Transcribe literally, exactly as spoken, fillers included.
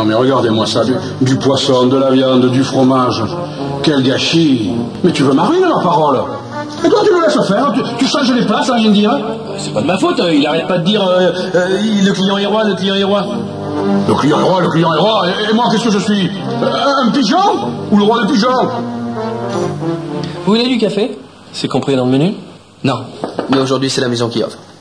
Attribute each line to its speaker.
Speaker 1: non mais regardez-moi ça, du, du poisson, de la viande, du fromage. Quel gâchis. Mais tu veux m'arruiner la parole. Et toi tu me laisses faire, tu, tu changes les places sans rien dire.
Speaker 2: C'est pas de ma faute, il arrête pas de dire euh, euh, le client est roi, le client est roi.
Speaker 1: Le client est roi, le client est roi, et, et moi qu'est-ce que je suis? Un pigeon? Ou le roi des pigeons?
Speaker 2: Vous voulez du café? C'est compris dans le menu?
Speaker 3: Non, mais aujourd'hui c'est la maison qui offre.